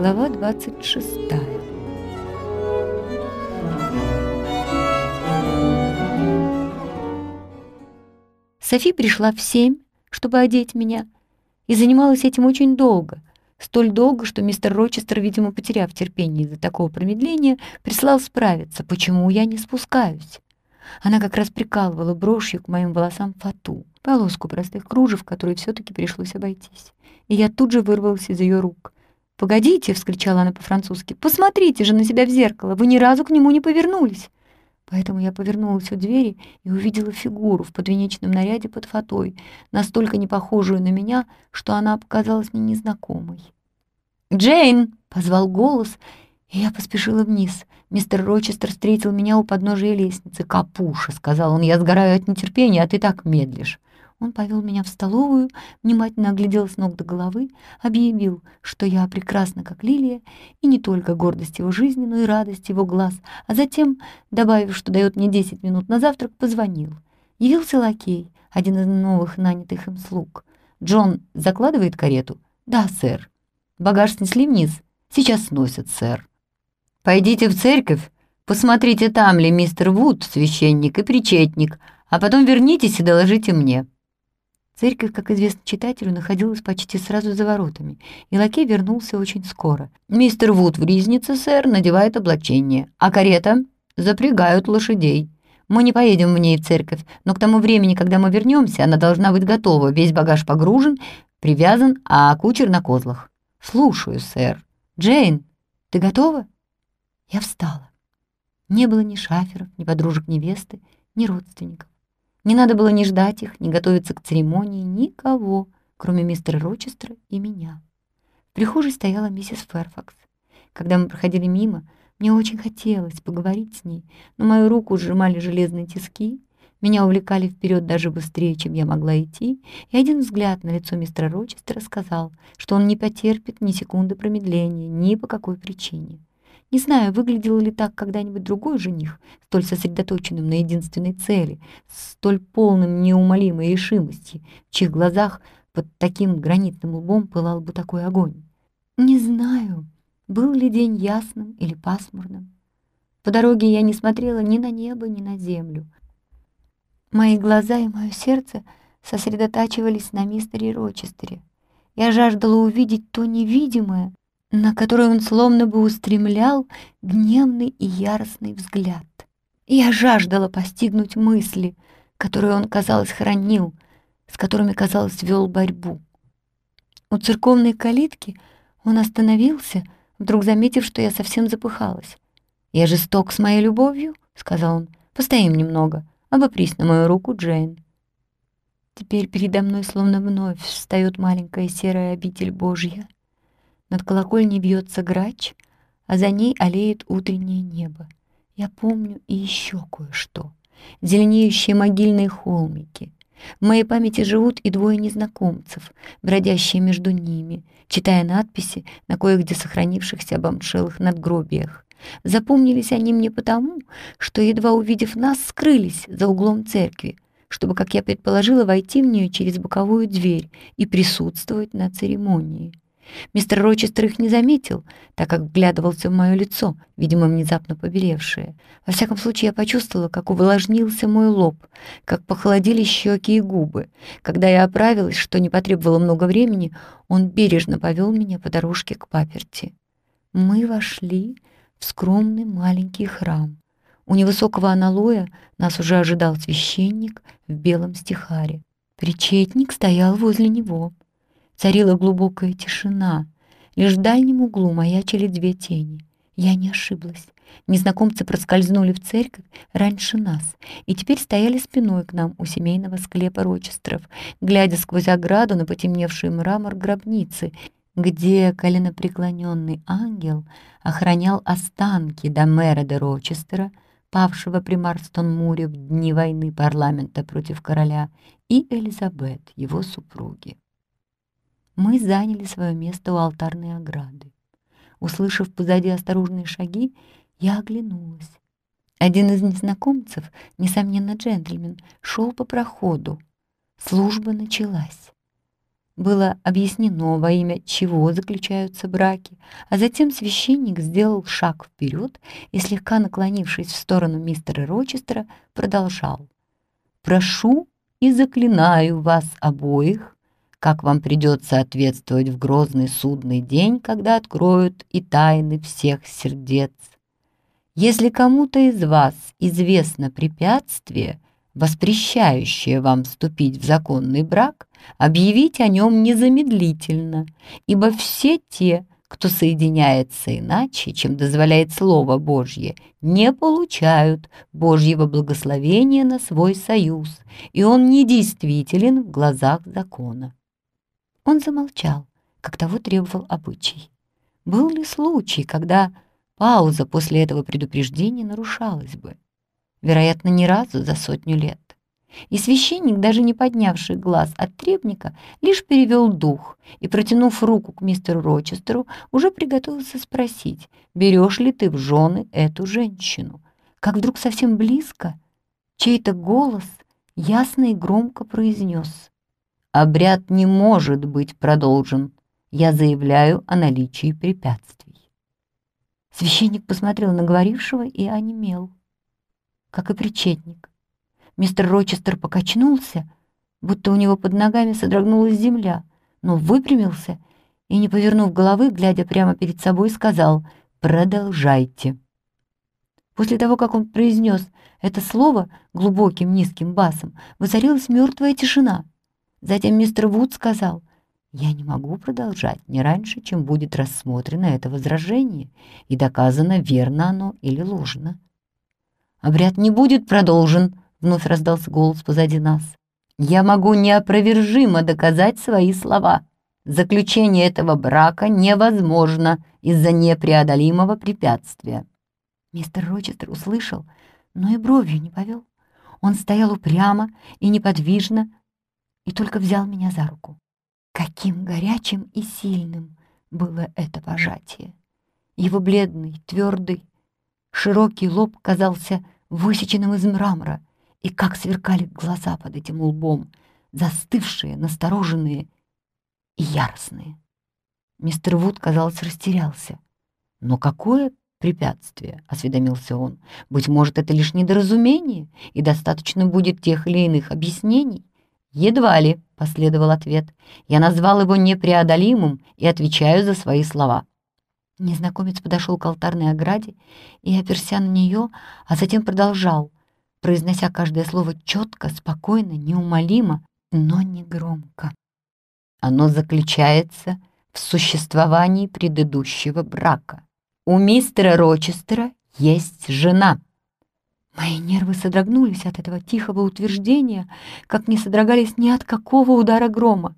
Глава 26. Софи пришла в 7, чтобы одеть меня, и занималась этим очень долго. Столь долго, что мистер Рочестер, видимо, потеряв терпение из-за такого промедления, прислал справиться, почему я не спускаюсь. Она как раз прикалывала брошью к моим волосам фату, полоску простых кружев, которой все-таки пришлось обойтись. И я тут же вырвалась из ее рук. «Погодите!» — вскричала она по-французски. «Посмотрите же на себя в зеркало! Вы ни разу к нему не повернулись!» Поэтому я повернулась у двери и увидела фигуру в подвенечном наряде под фатой, настолько не похожую на меня, что она показалась мне незнакомой. «Джейн!» — позвал голос, и я поспешила вниз. Мистер Рочестер встретил меня у подножия лестницы. «Капуша!» — сказал он. «Я сгораю от нетерпения, а ты так медлишь». Он повел меня в столовую, внимательно оглядел с ног до головы, объявил, что я прекрасна, как лилия, и не только гордость его жизни, но и радость его глаз, а затем, добавив, что дает мне 10 минут на завтрак, позвонил. Явился лакей, один из новых нанятых им слуг. «Джон закладывает карету?» «Да, сэр». «Багаж снесли вниз?» «Сейчас сносят, сэр». «Пойдите в церковь, посмотрите, там ли мистер Вуд, священник и причетник, а потом вернитесь и доложите мне». Церковь, как известно читателю, находилась почти сразу за воротами, и лакей вернулся очень скоро. «Мистер Вуд в ризнице, сэр, надевает облачение, а карета запрягают лошадей. Мы не поедем в ней в церковь, но к тому времени, когда мы вернемся, она должна быть готова, весь багаж погружен, привязан, а кучер на козлах». «Слушаю, сэр». «Джейн, ты готова?» Я встала. Не было ни шаферов, ни подружек невесты, ни родственников. Не надо было ни ждать их, ни готовиться к церемонии, никого, кроме мистера Рочестера и меня. В прихожей стояла миссис Фэрфакс. Когда мы проходили мимо, мне очень хотелось поговорить с ней, но мою руку сжимали железные тиски, меня увлекали вперед даже быстрее, чем я могла идти, и один взгляд на лицо мистера Рочестера сказал, что он не потерпит ни секунды промедления, ни по какой причине. Не знаю, выглядел ли так когда-нибудь другой жених, столь сосредоточенным на единственной цели, столь полным неумолимой решимости, в чьих глазах под таким гранитным лбом пылал бы такой огонь. Не знаю, был ли день ясным или пасмурным. По дороге я не смотрела ни на небо, ни на землю. Мои глаза и мое сердце сосредотачивались на мистере Рочестере. Я жаждала увидеть то невидимое, на которой он словно бы устремлял гневный и яростный взгляд. Я жаждала постигнуть мысли, которые он, казалось, хранил, с которыми, казалось, вел борьбу. У церковной калитки он остановился, вдруг заметив, что я совсем запыхалась. «Я жесток с моей любовью», — сказал он. «Постоим немного, обопрись на мою руку, Джейн». Теперь передо мной словно вновь встает маленькая серая обитель Божья. Над колокольней бьется грач, а за ней аллеет утреннее небо. Я помню и еще кое-что. Зеленеющие могильные холмики. В моей памяти живут и двое незнакомцев, бродящие между ними, читая надписи на кое-где сохранившихся обомшелых надгробиях. Запомнились они мне потому, что, едва увидев нас, скрылись за углом церкви, чтобы, как я предположила, войти в нее через боковую дверь и присутствовать на церемонии. Мистер Рочестер их не заметил, так как вглядывался в мое лицо, видимо, внезапно побелевшее. Во всяком случае, я почувствовала, как увлажнился мой лоб, как похолодели щеки и губы. Когда я оправилась, что не потребовало много времени, он бережно повел меня по дорожке к паперти. Мы вошли в скромный маленький храм. У невысокого аналоя нас уже ожидал священник в белом стихаре. Причетник стоял возле него. Царила глубокая тишина. Лишь в дальнем углу маячили две тени. Я не ошиблась. Незнакомцы проскользнули в церковь раньше нас и теперь стояли спиной к нам у семейного склепа Рочестеров, глядя сквозь ограду на потемневший мрамор гробницы, где коленопреклоненный ангел охранял останки Домера де Рочестера, павшего при Марстон-Муре в дни войны парламента против короля, и Элизабет, его супруги. Мы заняли свое место у алтарной ограды. Услышав позади осторожные шаги, я оглянулась. Один из незнакомцев, несомненно джентльмен, шел по проходу. Служба началась. было объяснено, во имя чего заключаются браки, а затем священник сделал шаг вперед и, слегка наклонившись в сторону мистера Рочестера, продолжал. «Прошу и заклинаю вас обоих, как вам придется ответствовать в грозный судный день, когда откроют и тайны всех сердец. Если кому-то из вас известно препятствие, воспрещающее вам вступить в законный брак, объявить о нем незамедлительно, ибо все те, кто соединяется иначе, чем дозволяет Слово Божье, не получают Божьего благословения на свой союз, и он недействителен в глазах закона». Он замолчал, как того требовал обычай. Был ли случай, когда пауза после этого предупреждения нарушалась бы? Вероятно, ни разу за 100 лет. И священник, даже не поднявший глаз от требника, лишь перевел дух и, протянув руку к мистеру Рочестеру, уже приготовился спросить, берешь ли ты в жены эту женщину, как вдруг совсем близко чей-то голос ясно и громко произнес: «Обряд не может быть продолжен. Я заявляю о наличии препятствий». Священник посмотрел на говорившего и онемел, как и причетник. Мистер Рочестер покачнулся, будто у него под ногами содрогнулась земля, но выпрямился и, не повернув головы, глядя прямо перед собой, сказал: «Продолжайте». После того, как он произнес это слово глубоким низким басом, воцарилась мертвая тишина. Затем мистер Вуд сказал: «Я не могу продолжать не раньше, чем будет рассмотрено это возражение и доказано, верно оно или ложно». «Обряд не будет продолжен», — вновь раздался голос позади нас. «Я могу неопровержимо доказать свои слова. Заключение этого брака невозможно из-за непреодолимого препятствия». Мистер Рочестер услышал, но и бровью не повел. Он стоял упрямо и неподвижно и только взял меня за руку. Каким горячим и сильным было это пожатие! Его бледный, твердый, широкий лоб казался высеченным из мрамора, и как сверкали глаза под этим лбом, застывшие, настороженные и яростные. Мистер Вуд, казалось, растерялся. «Но какое препятствие?» — осведомился он. «Быть может, это лишь недоразумение, и достаточно будет тех или иных объяснений?» «Едва ли», — последовал ответ. «Я назвал его непреодолимым и отвечаю за свои слова». Незнакомец подошел к алтарной ограде и оперся на нее, а затем продолжал, произнося каждое слово четко, спокойно, неумолимо, но не громко. «Оно заключается в существовании предыдущего брака. У мистера Рочестера есть жена». Мои нервы содрогнулись от этого тихого утверждения, как не содрогались ни от какого удара грома.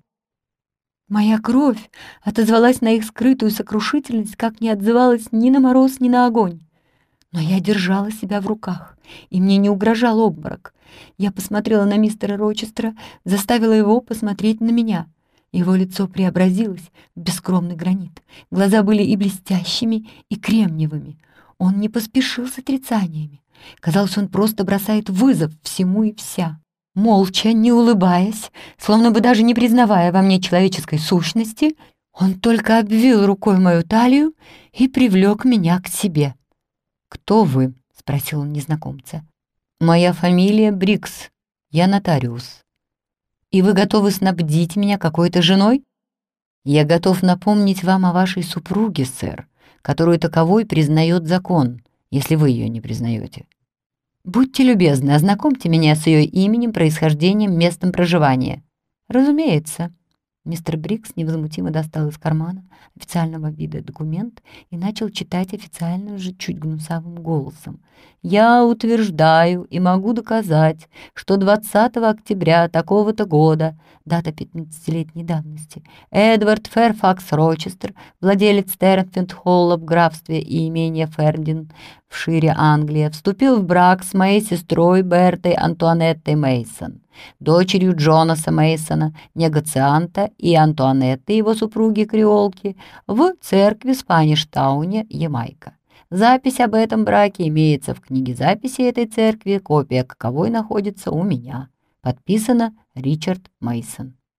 Моя кровь отозвалась на их скрытую сокрушительность, как не отзывалась ни на мороз, ни на огонь. Но я держала себя в руках, и мне не угрожал обморок. Я посмотрела на мистера Рочестера, заставила его посмотреть на меня. Его лицо преобразилось в бескромный гранит. Глаза были и блестящими, и кремниевыми. Он не поспешил с отрицаниями. Казалось, он просто бросает вызов всему и вся. Молча, не улыбаясь, словно бы даже не признавая во мне человеческой сущности, он только обвил рукой мою талию и привлек меня к себе. «Кто вы?» — спросил он незнакомца. «Моя фамилия Брикс. Я нотариус. И вы готовы снабдить меня какой-то женой?» «Я готов напомнить вам о вашей супруге, сэр, которую таковой признает закон, если вы ее не признаете. Будьте любезны, ознакомьте меня с ее именем, происхождением, местом проживания». «Разумеется». Мистер Брикс невозмутимо достал из кармана официального вида документ и начал читать официальным же чуть гнусавым голосом. «Я утверждаю и могу доказать, что 20 октября такого-то года, дата 15-летней давности, Эдвард Фэрфакс Рочестер, владелец Тернфилд-Холла в графстве и имения Фердин в Шире, Англия, вступил в брак с моей сестрой Бертой Антуанеттой Мейсон, дочерью Джонаса Мейсона, негацианта, и Антуанетты, его супруги-креолки, в церкви в Спаништауне, Ямайка. Запись об этом браке имеется в книге записи этой церкви, копия каковой находится у меня. Подписано Ричард Мейсон.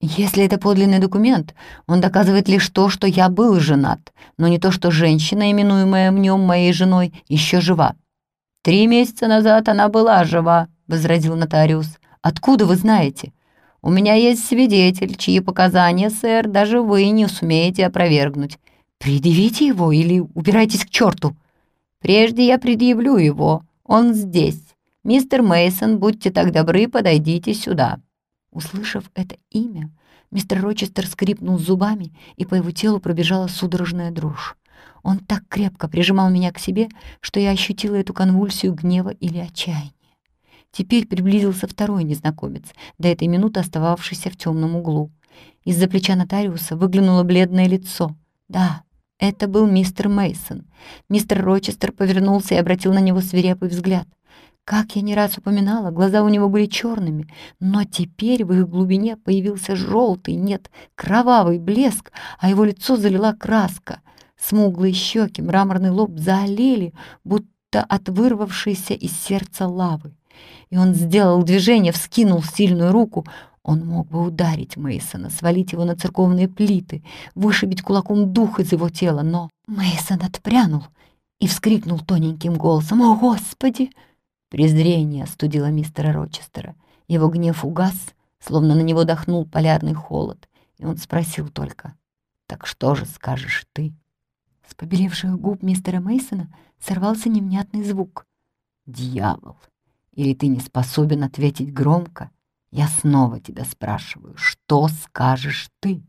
Если это подлинный документ, он доказывает лишь то, что я был женат, но не то, что женщина, именуемая в нем моей женой, еще жива. 3 месяца назад она была жива, возразил нотариус. Откуда вы знаете? У меня есть свидетель, чьи показания, сэр, даже вы не сумеете опровергнуть. Предъявите его или убирайтесь к черту. Прежде я предъявлю его. Он здесь. Мистер Мейсон, будьте так добры, подойдите сюда. Услышав это имя, мистер Рочестер скрипнул зубами, и по его телу пробежала судорожная дрожь. Он так крепко прижимал меня к себе, что я ощутила эту конвульсию гнева или отчаяния. Теперь приблизился второй незнакомец, до этой минуты остававшийся в темном углу. Из-за плеча нотариуса выглянуло бледное лицо. Да, это был мистер Мейсон. Мистер Рочестер повернулся и обратил на него свирепый взгляд. Как я не раз упоминала, глаза у него были черными, но теперь в их глубине появился желтый, нет, кровавый блеск, а его лицо залила краска. Смуглые щеки, мраморный лоб заолели, будто от вырвавшейся из сердца лавы. И он сделал движение, вскинул сильную руку. Он мог бы ударить Мейсона, свалить его на церковные плиты, вышибить кулаком дух из его тела, но Мейсон отпрянул и вскрикнул тоненьким голосом: «О, Господи!» Презрение остудило мистера Рочестера. Его гнев угас, словно на него дохнул полярный холод, и он спросил только: «Так что же скажешь ты?» С побелевших губ мистера Мейсона сорвался невнятный звук. «Дьявол! Или ты не способен ответить громко? Я снова тебя спрашиваю, что скажешь ты?»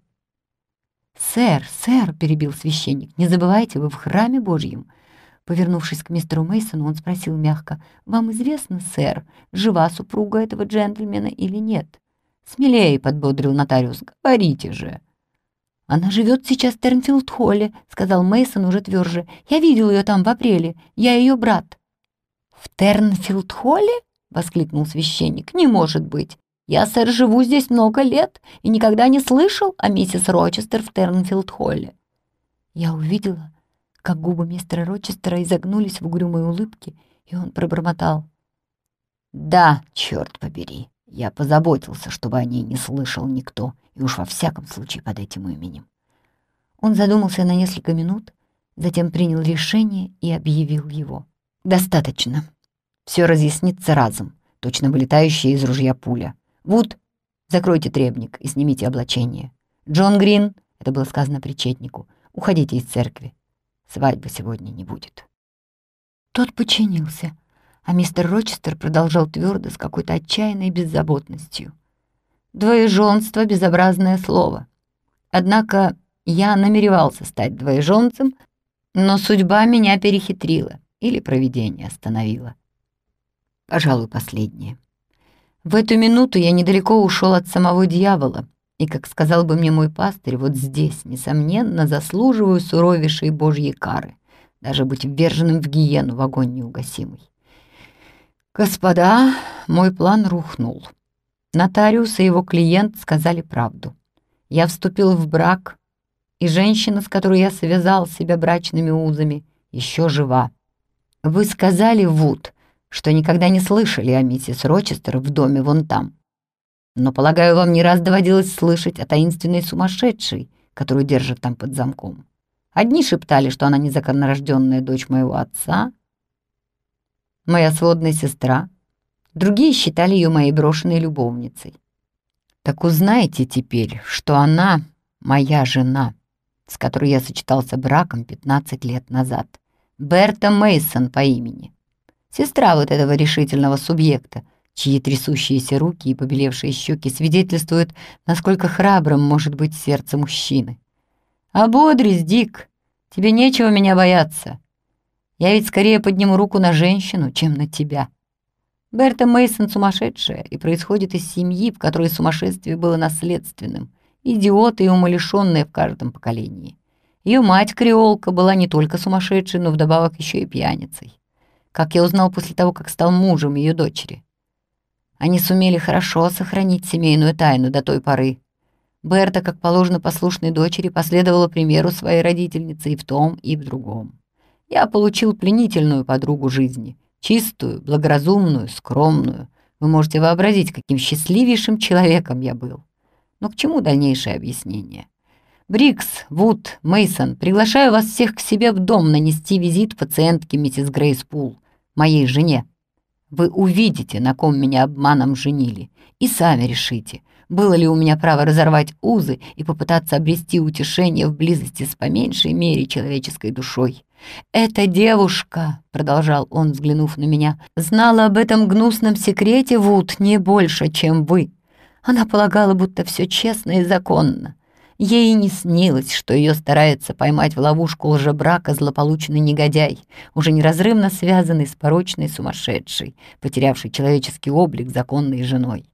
«Сэр, сэр!» — перебил священник. «Не забывайте, вы в храме Божьем!» Повернувшись к мистеру Мейсону, он спросил мягко: «Вам известно, сэр, жива супруга этого джентльмена или нет?» «Смелее!» — подбодрил нотариус. «Говорите же!» «Она живет сейчас в Тернфилд-холле», — сказал Мейсон уже тверже. «Я видел ее там в апреле. Я ее брат». «В Тернфилд-холле?» — воскликнул священник. «Не может быть! Я, сэр, живу здесь много лет и никогда не слышал о миссис Рочестер в Тернфилд-холле». Я увидела, как губы мистера Рочестера изогнулись в угрюмой улыбке, и он пробормотал: «Да, черт побери, я позаботился, чтобы о ней не слышал никто, и уж во всяком случае под этим именем». Он задумался на несколько минут, затем принял решение и объявил его. «Достаточно. Все разъяснится разом, точно вылетающая из ружья пуля. Вуд, закройте требник и снимите облачение. Джон Грин, — это было сказано причетнику, — уходите из церкви. Свадьбы сегодня не будет». Тот подчинился, а мистер Рочестер продолжал твердо, с какой-то отчаянной беззаботностью: «Двоеженство — безобразное слово. Однако я намеревался стать двоеженцем, но судьба меня перехитрила или провидение остановило. Пожалуй, последнее. В эту минуту я недалеко ушел от самого дьявола, и, как сказал бы мне мой пастырь, вот здесь, несомненно, заслуживаю суровейшей Божьей кары, даже быть вверженным в гиену в огонь неугасимый. Господа, мой план рухнул. Нотариус и его клиент сказали правду. Я вступил в брак, и женщина, с которой я связал себя брачными узами, еще жива. Вы сказали, Вуд, что никогда не слышали о миссис Рочестер в доме вон там. Но, полагаю, вам не раз доводилось слышать о таинственной сумасшедшей, которую держат там под замком. Одни шептали, что она незаконнорожденная дочь моего отца, моя сводная сестра, другие считали ее моей брошенной любовницей. Так узнайте теперь, что она моя жена, с которой я сочетался браком 15 лет назад, Берта Мейсон по имени, сестра вот этого решительного субъекта, чьи трясущиеся руки и побелевшие щеки свидетельствуют, насколько храбрым может быть сердце мужчины. «Ободрись, Дик, тебе нечего меня бояться. Я ведь скорее подниму руку на женщину, чем на тебя. Берта Мейсон сумасшедшая и происходит из семьи, в которой сумасшествие было наследственным, идиоты и умалишенные в каждом поколении. Ее мать-креолка была не только сумасшедшей, но вдобавок еще и пьяницей, как я узнал после того, как стал мужем ее дочери. Они сумели хорошо сохранить семейную тайну до той поры. Берта, как положено послушной дочери, последовала примеру своей родительницы и в том, и в другом. Я получил пленительную подругу жизни, чистую, благоразумную, скромную. Вы можете вообразить, каким счастливейшим человеком я был. Но к чему дальнейшее объяснение? Брикс, Вуд, Мейсон, приглашаю вас всех к себе в дом нанести визит пациентке миссис Грейс Пул, моей жене. Вы увидите, на ком меня обманом женили, и сами решите, было ли у меня право разорвать узы и попытаться обрести утешение в близости с по меньшей мере человеческой душой. «Эта девушка», — продолжал он, взглянув на меня, — «знала об этом гнусном секрете, Вуд, не больше, чем вы. Она полагала, будто все честно и законно. Ей и не снилось, что ее старается поймать в ловушку лжебрака злополучный негодяй, уже неразрывно связанный с порочной сумасшедшей, потерявшей человеческий облик законной женой.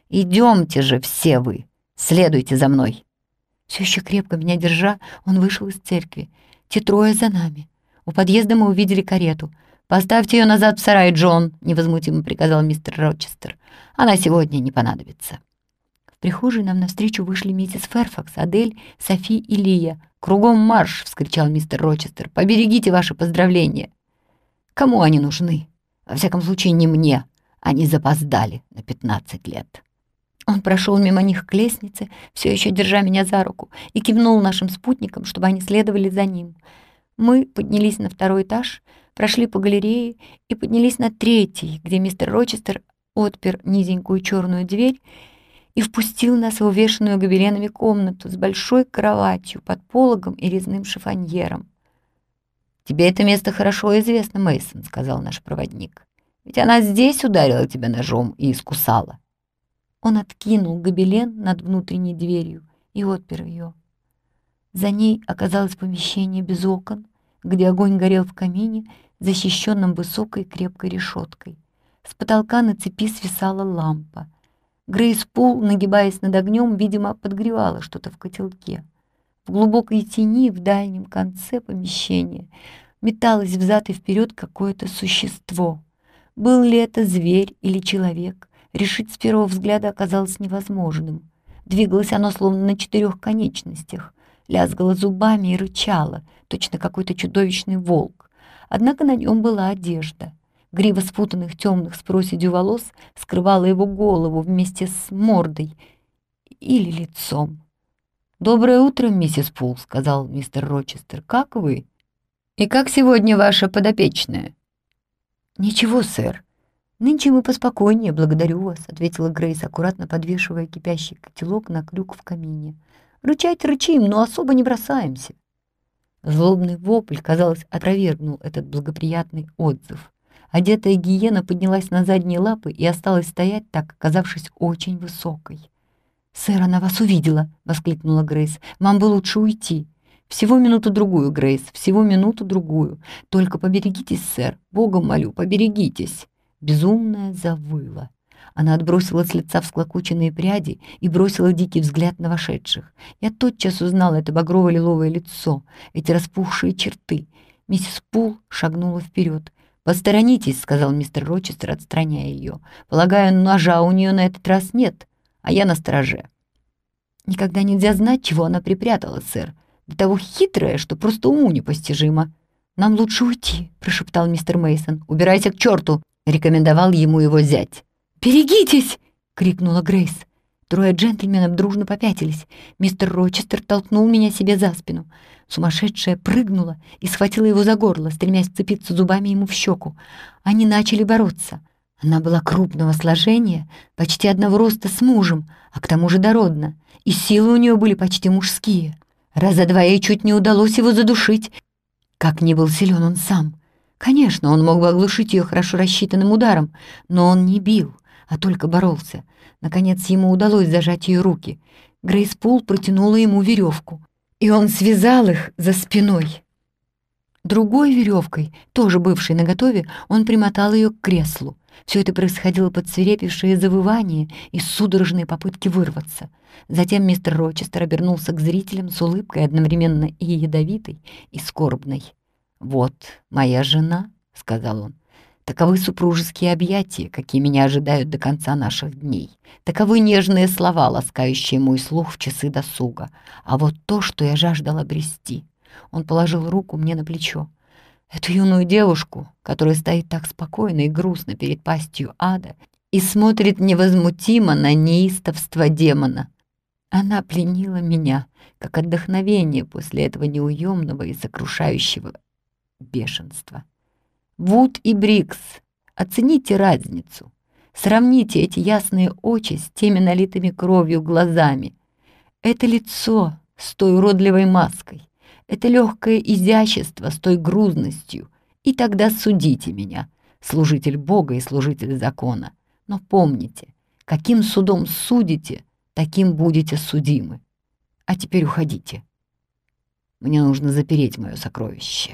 Идемте же все вы, следуйте за мной». Все еще крепко меня держа, он вышел из церкви. Те трое за нами. У подъезда мы увидели карету. «Поставьте ее назад в сарай, Джон», — невозмутимо приказал мистер Рочестер. «Она сегодня не понадобится». В прихожей нам навстречу вышли миссис Ферфакс, Адель, Софи и Лия. «Кругом марш!» — вскричал мистер Рочестер. «Поберегите ваши поздравления!» «Кому они нужны? Во всяком случае, не мне. Они запоздали на 15 лет». Он прошел мимо них к лестнице, все еще держа меня за руку, и кивнул нашим спутникам, чтобы они следовали за ним. Мы поднялись на 2-й этаж, прошли по галерее и поднялись на 3-й, где мистер Рочестер отпер низенькую черную дверь и впустил нас в увешанную гобеленами комнату с большой кроватью под пологом и резным шифоньером. «Тебе это место хорошо известно, Мейсон», — сказал наш проводник. «Ведь она здесь ударила тебя ножом и искусала». Он откинул гобелен над внутренней дверью и отпер ее. За ней оказалось помещение без окон, где огонь горел в камине, защищенном высокой крепкой решеткой. С потолка на цепи свисала лампа. Грейс Пул, нагибаясь над огнем, видимо, подгревала что-то в котелке. В глубокой тени в дальнем конце помещения металось взад и вперед какое-то существо. Был ли это зверь или человек, решить с первого взгляда оказалось невозможным. Двигалось оно словно на 4 конечностях, лязгало зубами и рычало, точно какой-то чудовищный волк. Однако на нем была одежда. Грива спутанных темных с проседью волос скрывала его голову вместе с мордой или лицом. «Доброе утро, миссис Пул», — сказал мистер Рочестер. «Как вы? И как сегодня ваша подопечная?» «Ничего, сэр. Нынче мы поспокойнее, благодарю вас», — ответила Грейс, аккуратно подвешивая кипящий котелок на крюк в камине. «Рычать рычим, но особо не бросаемся». Злобный вопль, казалось, опровергнул этот благоприятный отзыв. Одетая гиена поднялась на задние лапы и осталась стоять так, оказавшись очень высокой. «Сэр, она вас увидела!» — воскликнула Грейс. «Вам бы лучше уйти». «Всего минуту-другую, Грейс, всего минуту-другую. Только поберегитесь, сэр, Богом молю, поберегитесь!» Безумная завыла. Она отбросила с лица всклокоченные пряди и бросила дикий взгляд на вошедших. Я тотчас узнала это багрово-лиловое лицо, эти распухшие черты. Миссис Пул шагнула вперед. «Посторонитесь», — сказал мистер Рочестер, отстраняя ее. «Полагаю, ножа у нее на этот раз нет, а я на стороже». «Никогда нельзя знать, чего она припрятала, сэр. До того хитрая, что просто уму непостижимо». «Нам лучше уйти», — прошептал мистер Мейсон. «Убирайся к черту», — рекомендовал ему его зять. «Берегитесь!» — крикнула Грейс. Трое джентльменов дружно попятились. Мистер Рочестер толкнул меня себе за спину. Сумасшедшая прыгнула и схватила его за горло, стремясь вцепиться зубами ему в щеку. Они начали бороться. Она была крупного сложения, почти одного роста с мужем, а к тому же дородна, и силы у нее были почти мужские. Раза два ей чуть не удалось его задушить, как ни был силен он сам. Конечно, он мог бы оглушить ее хорошо рассчитанным ударом, но он не бил, а только боролся. Наконец ему удалось зажать ее руки. Грейс Пул протянула ему веревку, и он связал их за спиной. Другой веревкой, тоже бывшей наготове, он примотал ее к креслу. Все это происходило под свирепившее завывание и судорожные попытки вырваться. Затем мистер Рочестер обернулся к зрителям с улыбкой одновременно и ядовитой, и скорбной. «Вот моя жена», — сказал он. «Таковы супружеские объятия, какие меня ожидают до конца наших дней. Таковы нежные слова, ласкающие мой слух в часы досуга. А вот то, что я жаждал обрести». Он положил руку мне на плечо. «Эту юную девушку, которая стоит так спокойно и грустно перед пастью ада и смотрит невозмутимо на неистовство демона. Она пленила меня, как отдохновение после этого неуемного и сокрушающего бешенства. Вуд и Брикс, оцените разницу. Сравните эти ясные очи с теми налитыми кровью глазами. Это лицо с той уродливой маской, это легкое изящество с той грузностью. И тогда судите меня, служитель Бога и служитель закона. Но помните, каким судом судите, таким будете судимы. А теперь уходите. Мне нужно запереть мое сокровище.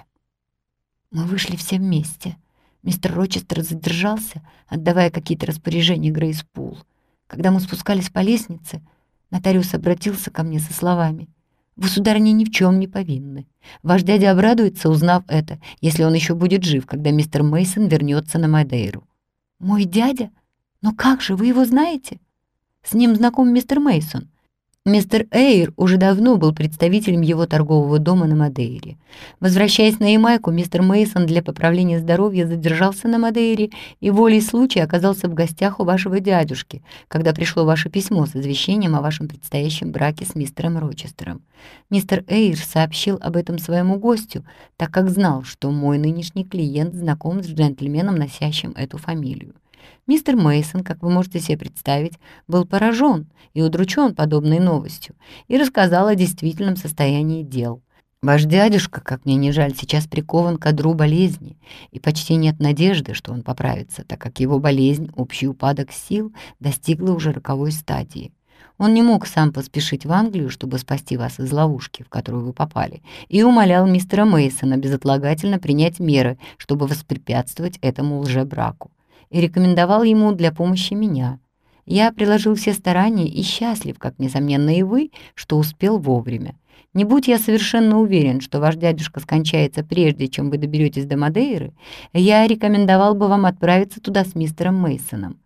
Мы вышли все вместе. Мистер Рочестер задержался, отдавая какие-то распоряжения Грейс Пул. Когда мы спускались по лестнице, нотариус обратился ко мне со словами: «Вы, сударыня, ни в чем не повинны. Ваш дядя обрадуется, узнав это, если он еще будет жив, когда мистер Мейсон вернется на Мадейру». «Мой дядя? Но как же, вы его знаете?» «С ним знаком мистер Мейсон. Мистер Эйр уже давно был представителем его торгового дома на Мадейре. Возвращаясь на Ямайку, мистер Мейсон для поправления здоровья задержался на Мадейре и волей случая оказался в гостях у вашего дядюшки, когда пришло ваше письмо с извещением о вашем предстоящем браке с мистером Рочестером. Мистер Эйр сообщил об этом своему гостю, так как знал, что мой нынешний клиент знаком с джентльменом, носящим эту фамилию. Мистер Мейсон, как вы можете себе представить, был поражен и удручен подобной новостью и рассказал о действительном состоянии дел. Ваш дядюшка, как мне не жаль, сейчас прикован к одру болезни, и почти нет надежды, что он поправится, так как его болезнь, общий упадок сил, достигла уже роковой стадии. Он не мог сам поспешить в Англию, чтобы спасти вас из ловушки, в которую вы попали, и умолял мистера Мейсона безотлагательно принять меры, чтобы воспрепятствовать этому лжебраку, и рекомендовал ему для помощи меня. Я приложил все старания и счастлив, как, несомненно, и вы, что успел вовремя. Не будь я совершенно уверен, что ваш дядюшка скончается прежде, чем вы доберетесь до Мадейры, я рекомендовал бы вам отправиться туда с мистером Мейсоном.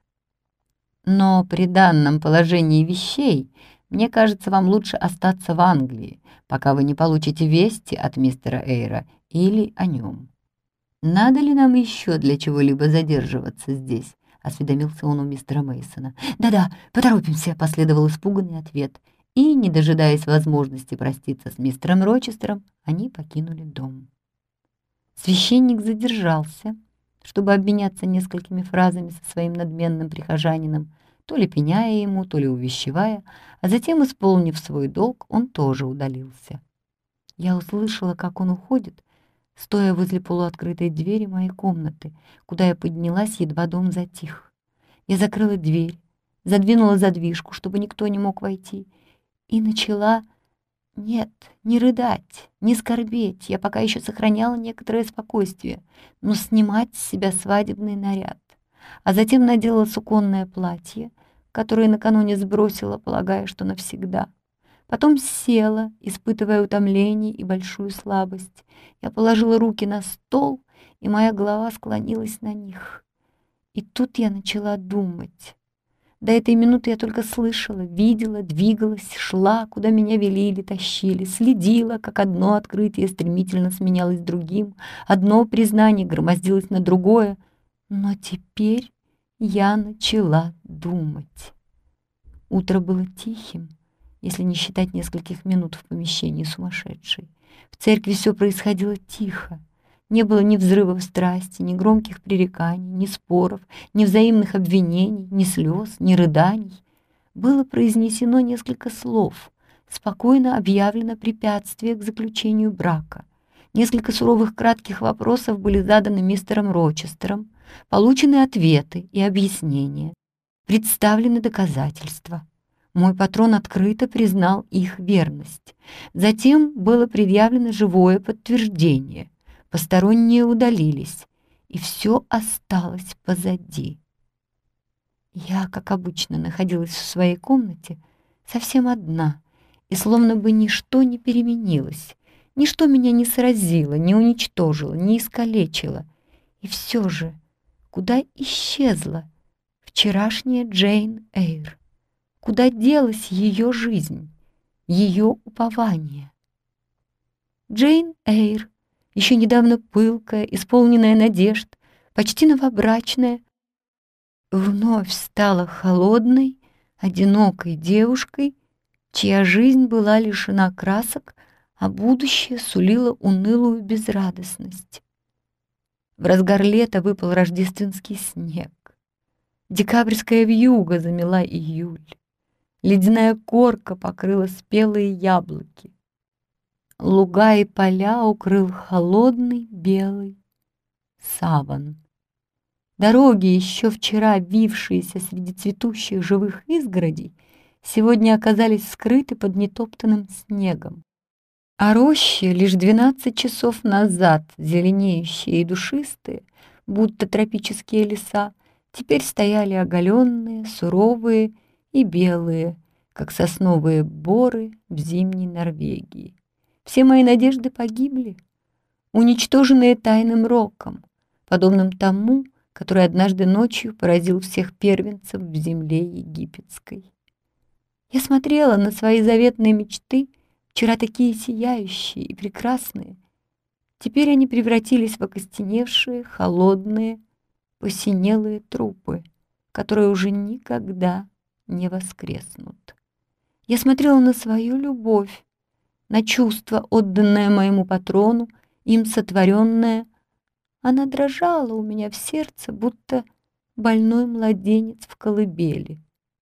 Но при данном положении вещей, мне кажется, вам лучше остаться в Англии, пока вы не получите вести от мистера Эйра или о нем. «Надо ли нам еще для чего-либо задерживаться здесь?» — осведомился он у мистера Мейсона. «Да-да, поторопимся», — последовал испуганный ответ. И, не дожидаясь возможности проститься с мистером Рочестером, они покинули дом. Священник задержался, чтобы обменяться несколькими фразами со своим надменным прихожанином, то ли пеняя ему, то ли увещевая, а затем, исполнив свой долг, он тоже удалился. Я услышала, как он уходит, стоя возле полуоткрытой двери моей комнаты, куда я поднялась, едва дом затих. Я закрыла дверь, задвинула задвижку, чтобы никто не мог войти, и начала... Нет, не рыдать, не скорбеть, я пока еще сохраняла некоторое спокойствие, но снимать с себя свадебный наряд. А затем надела суконное платье, которое накануне сбросила, полагая, что навсегда. Потом села, испытывая утомление и большую слабость. Я положила руки на стол, и моя голова склонилась на них. И тут я начала думать. До этой минуты я только слышала, видела, двигалась, шла, куда меня вели или тащили, следила, как одно открытие стремительно сменялось другим, одно признание громоздилось на другое. Но теперь я начала думать. Утро было тихим, если не считать нескольких минут в помещении сумасшедшей. В церкви все происходило тихо. Не было ни взрывов страсти, ни громких пререканий, ни споров, ни взаимных обвинений, ни слез, ни рыданий. Было произнесено несколько слов, спокойно объявлено препятствие к заключению брака. Несколько суровых кратких вопросов были заданы мистером Рочестером, получены ответы и объяснения, представлены доказательства. Мой патрон открыто признал их верность. Затем было предъявлено живое подтверждение. Посторонние удалились, и все осталось позади. Я, как обычно, находилась в своей комнате совсем одна, и словно бы ничто не переменилось, ничто меня не сразило, не уничтожило, не искалечило. И все же, куда исчезла вчерашняя Джейн Эйр? Куда делась ее жизнь, ее упование? Джейн Эйр, еще недавно пылкая, исполненная надежд, почти новобрачная, вновь стала холодной, одинокой девушкой чья жизнь была лишена красок, а будущее сулило унылую безрадостность. В разгар лета выпал рождественский снег. Декабрьская вьюга замела июль. Ледяная корка покрыла спелые яблоки. Луга и поля укрыл холодный белый саван. Дороги, еще вчера вившиеся среди цветущих живых изгородей, сегодня оказались скрыты под нетоптанным снегом. А рощи, лишь 12 часов назад зеленеющие и душистые, будто тропические леса, теперь стояли оголенные, суровые и белые, как сосновые боры в зимней Норвегии. Все мои надежды погибли, уничтоженные тайным роком, подобным тому, который однажды ночью поразил всех первенцев в земле египетской. Я смотрела на свои заветные мечты, вчера такие сияющие и прекрасные. Теперь они превратились в окостеневшие, холодные, посинелые трупы, которые уже никогда не воскреснут. Я смотрела на свою любовь, на чувство, отданное моему патрону, им сотворенное. Она дрожала у меня в сердце, будто больной младенец в колыбели.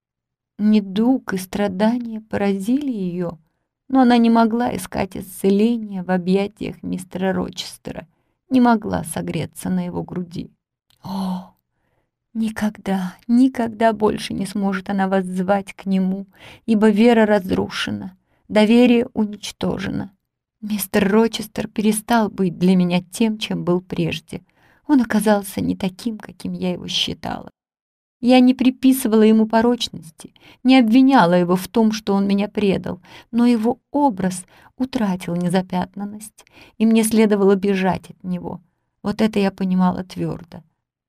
Недуг и страдания поразили ее, но она не могла искать исцеления в объятиях мистера Рочестера, не могла согреться на его груди. О, никогда, никогда больше не сможет она воззвать к нему, ибо вера разрушена, доверие уничтожено. Мистер Рочестер перестал быть для меня тем, чем был прежде. Он оказался не таким, каким я его считала. Я не приписывала ему порочности, не обвиняла его в том, что он меня предал, но его образ утратил незапятнанность, и мне следовало бежать от него. Вот это я понимала твердо.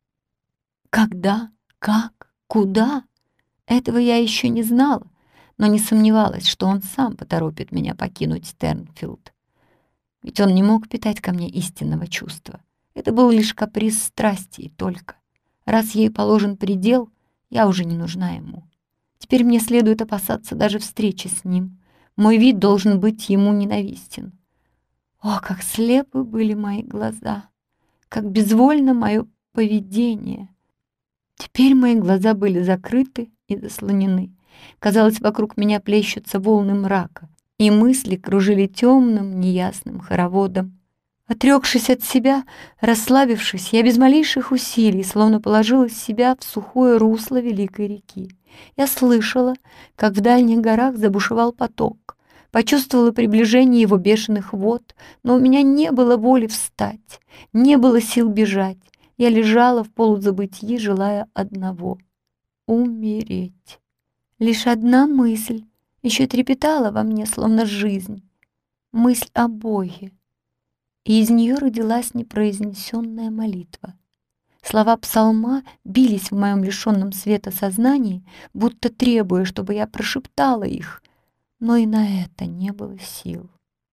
Когда, как, куда? Этого я еще не знала, но не сомневалась, что он сам поторопит меня покинуть Стернфилд. Ведь он не мог питать ко мне истинного чувства. Это был лишь каприз страсти и только. Раз ей положен предел, я уже не нужна ему. Теперь мне следует опасаться даже встречи с ним. Мой вид должен быть ему ненавистен. О, как слепы были мои глаза! Как безвольно мое поведение! Теперь мои глаза были закрыты и заслонены. Казалось, вокруг меня плещутся волны мрака, и мысли кружили темным, неясным хороводом. Отрекшись от себя, расслабившись, я без малейших усилий словно положила себя в сухое русло великой реки. Я слышала, как в дальних горах забушевал поток, почувствовала приближение его бешеных вод, но у меня не было воли встать, не было сил бежать. Я лежала в полузабытии, желая одного — умереть. Лишь одна мысль еще трепетала во мне, словно жизнь, мысль о Боге. И из нее родилась непроизнесенная молитва. Слова псалма бились в моем лишенном света сознании, будто требуя, чтобы я прошептала их, но и на это не было сил.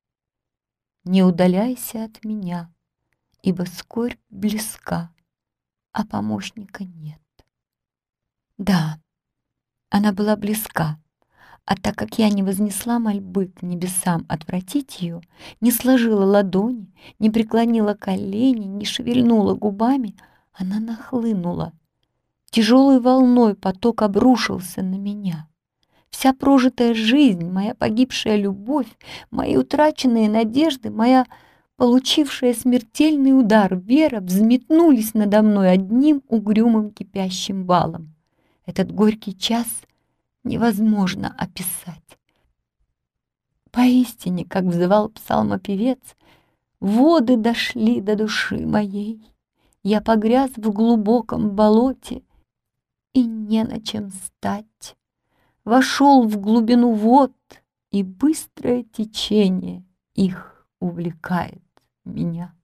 «Не удаляйся от меня, ибо скорбь близка, а помощника нет». Да, она была близка. А так как я не вознесла мольбы к небесам отвратить ее, не сложила ладони, не преклонила колени, не шевельнула губами, она нахлынула. Тяжелой волной поток обрушился на меня. Вся прожитая жизнь, моя погибшая любовь, мои утраченные надежды, моя получившая смертельный удар вера взметнулись надо мной одним угрюмым кипящим валом. Этот горький час невозможно описать. Поистине, как взывал псалмопевец, воды дошли до души моей, я погряз в глубоком болоте, и не на чем стать. Вошел в глубину вод, и быстрое течение их увлекает меня.